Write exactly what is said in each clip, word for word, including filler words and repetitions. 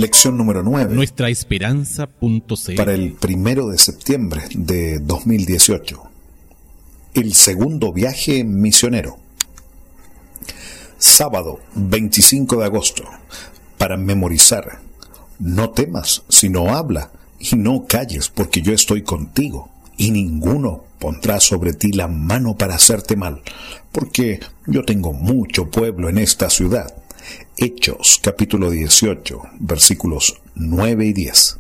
Lección número nueve. nuestra esperanza punto c l. Para el primero de septiembre de dos mil dieciocho. El segundo viaje misionero. Sábado veinticinco de agosto. Para memorizar. No temas, sino habla, y no calles, porque yo estoy contigo, y ninguno pondrá sobre ti la mano para hacerte mal, porque yo tengo mucho pueblo en esta ciudad. Hechos, capítulo dieciocho, versículos nueve y diez.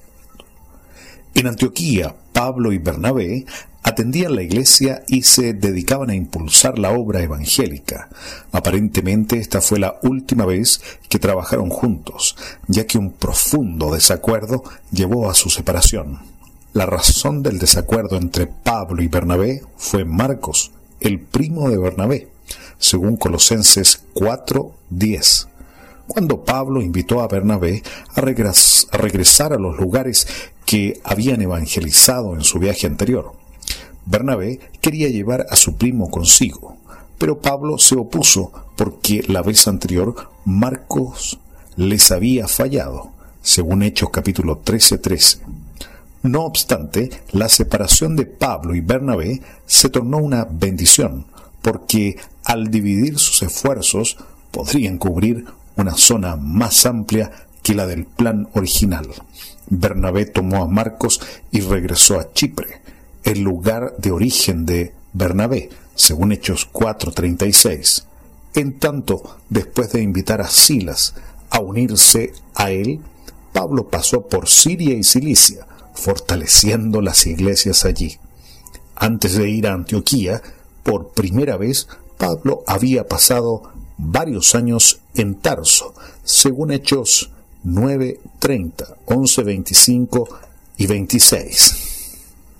En Antioquía, Pablo y Bernabé atendían la iglesia y se dedicaban a impulsar la obra evangélica. Aparentemente esta fue la última vez que trabajaron juntos, ya que un profundo desacuerdo llevó a su separación. La razón del desacuerdo entre Pablo y Bernabé fue Marcos, el primo de Bernabé, según Colosenses cuatro diez. Cuando Pablo invitó a Bernabé a, regres- a regresar a los lugares que habían evangelizado en su viaje anterior, Bernabé quería llevar a su primo consigo, pero Pablo se opuso porque la vez anterior Marcos les había fallado, según Hechos capítulo trece trece. No obstante, la separación de Pablo y Bernabé se tornó una bendición, porque al dividir sus esfuerzos podrían cubrir una zona más amplia que la del plan original. Bernabé tomó a Marcos y regresó a Chipre, el lugar de origen de Bernabé, según Hechos cuatro treinta y seis. En tanto, después de invitar a Silas a unirse a él, Pablo pasó por Siria y Cilicia, fortaleciendo las iglesias allí. Antes de ir a Antioquía, por primera vez, Pablo había pasado varios años en Tarso, según Hechos nueve treinta, once veinticinco y veintiséis.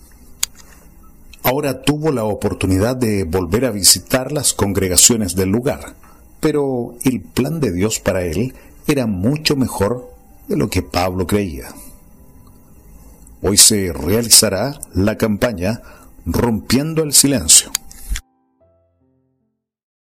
Ahora tuvo la oportunidad de volver a visitar las congregaciones del lugar, pero el plan de Dios para él era mucho mejor de lo que Pablo creía. Hoy se realizará la campaña Rompiendo el Silencio,